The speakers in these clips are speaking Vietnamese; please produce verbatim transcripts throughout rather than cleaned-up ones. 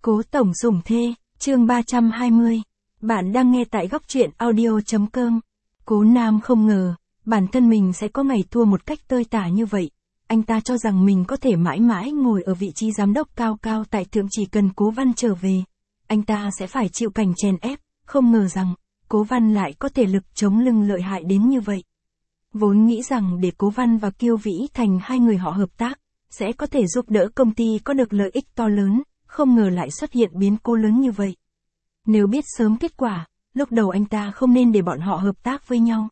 Cố tổng dùng thê, chương ba trăm hai mươi. Bạn đang nghe tại góc truyện audio.com. Cố Nam không ngờ, bản thân mình sẽ có ngày thua một cách tơi tả như vậy. Anh ta cho rằng mình có thể mãi mãi ngồi ở vị trí giám đốc cao cao tại thượng, chỉ cần Cố Văn trở về. Anh ta sẽ phải chịu cảnh chèn ép, không ngờ rằng, Cố Văn lại có thể lực chống lưng lợi hại đến như vậy. Vốn nghĩ rằng để Cố Văn và Kiêu Vĩ thành hai người họ hợp tác, sẽ có thể giúp đỡ công ty có được lợi ích to lớn, không ngờ lại xuất hiện biến cố lớn như vậy. Nếu biết sớm kết quả, lúc đầu anh ta không nên để bọn họ hợp tác với nhau.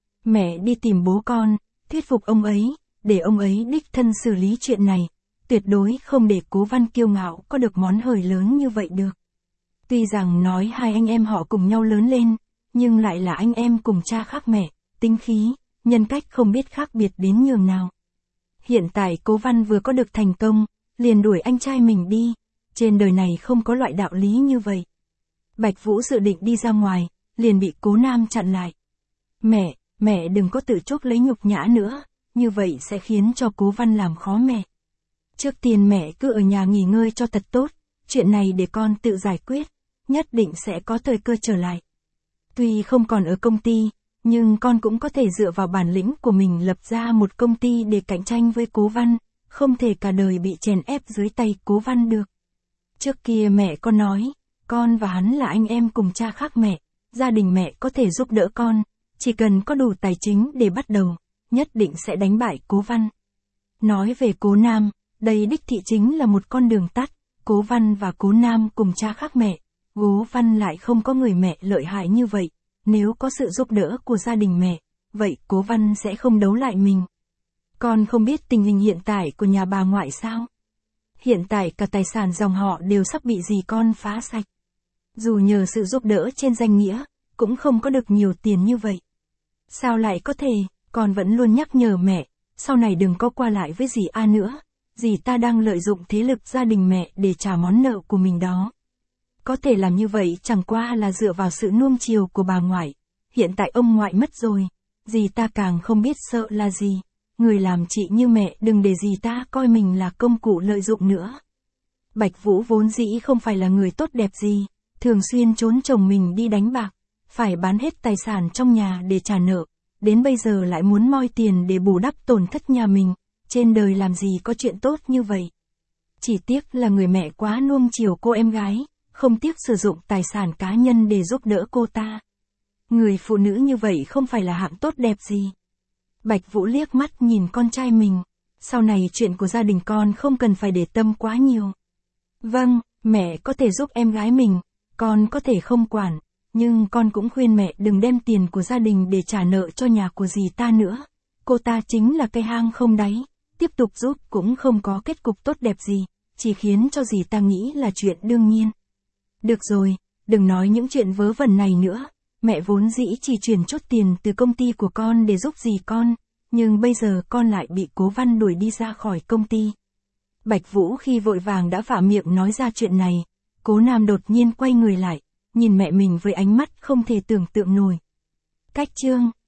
Mẹ đi tìm bố con, thuyết phục ông ấy, để ông ấy đích thân xử lý chuyện này, tuyệt đối không để Cố Văn kiêu ngạo có được món hời lớn như vậy được. Tuy rằng nói hai anh em họ cùng nhau lớn lên, nhưng lại là anh em cùng cha khác mẹ, tính khí, nhân cách không biết khác biệt đến nhường nào. Hiện tại Cố Văn vừa có được thành công, liền đuổi anh trai mình đi, trên đời này không có loại đạo lý như vậy. Bạch Vũ dự định đi ra ngoài, liền bị Cố Nam chặn lại. Mẹ, mẹ đừng có tự chuốc lấy nhục nhã nữa, như vậy sẽ khiến cho Cố Văn làm khó mẹ. Trước tiên mẹ cứ ở nhà nghỉ ngơi cho thật tốt, chuyện này để con tự giải quyết, nhất định sẽ có thời cơ trở lại. Tuy không còn ở công ty, nhưng con cũng có thể dựa vào bản lĩnh của mình lập ra một công ty để cạnh tranh với Cố Văn, không thể cả đời bị chèn ép dưới tay Cố Văn được. Trước kia mẹ con nói, con và hắn là anh em cùng cha khác mẹ, gia đình mẹ có thể giúp đỡ con, chỉ cần có đủ tài chính để bắt đầu, nhất định sẽ đánh bại Cố Văn. Nói về Cố Nam, đây đích thị chính là một con đường tắt, Cố Văn và Cố Nam cùng cha khác mẹ, Cố Văn lại không có người mẹ lợi hại như vậy, nếu có sự giúp đỡ của gia đình mẹ, vậy Cố Văn sẽ không đấu lại mình. Con không biết tình hình hiện tại của nhà bà ngoại sao? Hiện tại cả tài sản dòng họ đều sắp bị dì con phá sạch. Dù nhờ sự giúp đỡ trên danh nghĩa, cũng không có được nhiều tiền như vậy. Sao lại có thể, con vẫn luôn nhắc nhở mẹ, sau này đừng có qua lại với dì A nữa, dì ta đang lợi dụng thế lực gia đình mẹ để trả món nợ của mình đó. Có thể làm như vậy chẳng qua là dựa vào sự nuông chiều của bà ngoại, hiện tại ông ngoại mất rồi, dì ta càng không biết sợ là gì. Người làm chị như mẹ đừng để dì ta coi mình là công cụ lợi dụng nữa. Bạch Vũ vốn dĩ không phải là người tốt đẹp gì, thường xuyên trốn chồng mình đi đánh bạc, phải bán hết tài sản trong nhà để trả nợ, đến bây giờ lại muốn moi tiền để bù đắp tổn thất nhà mình, trên đời làm gì có chuyện tốt như vậy. Chỉ tiếc là người mẹ quá nuông chiều cô em gái, không tiếc sử dụng tài sản cá nhân để giúp đỡ cô ta. Người phụ nữ như vậy không phải là hạng tốt đẹp gì. Bạch Vũ liếc mắt nhìn con trai mình, sau này chuyện của gia đình con không cần phải để tâm quá nhiều. Vâng, mẹ có thể giúp em gái mình, con có thể không quản, nhưng con cũng khuyên mẹ đừng đem tiền của gia đình để trả nợ cho nhà của dì ta nữa. Cô ta chính là cây hang không đáy, tiếp tục giúp cũng không có kết cục tốt đẹp gì, chỉ khiến cho dì ta nghĩ là chuyện đương nhiên. Được rồi, đừng nói những chuyện vớ vẩn này nữa. Mẹ vốn dĩ chỉ chuyển chút tiền từ công ty của con để giúp dì con, nhưng bây giờ con lại bị Cố Văn đuổi đi ra khỏi công ty. Bạch Vũ khi vội vàng đã vả miệng nói ra chuyện này, Cố Nam đột nhiên quay người lại, nhìn mẹ mình với ánh mắt không thể tưởng tượng nổi. Cách chương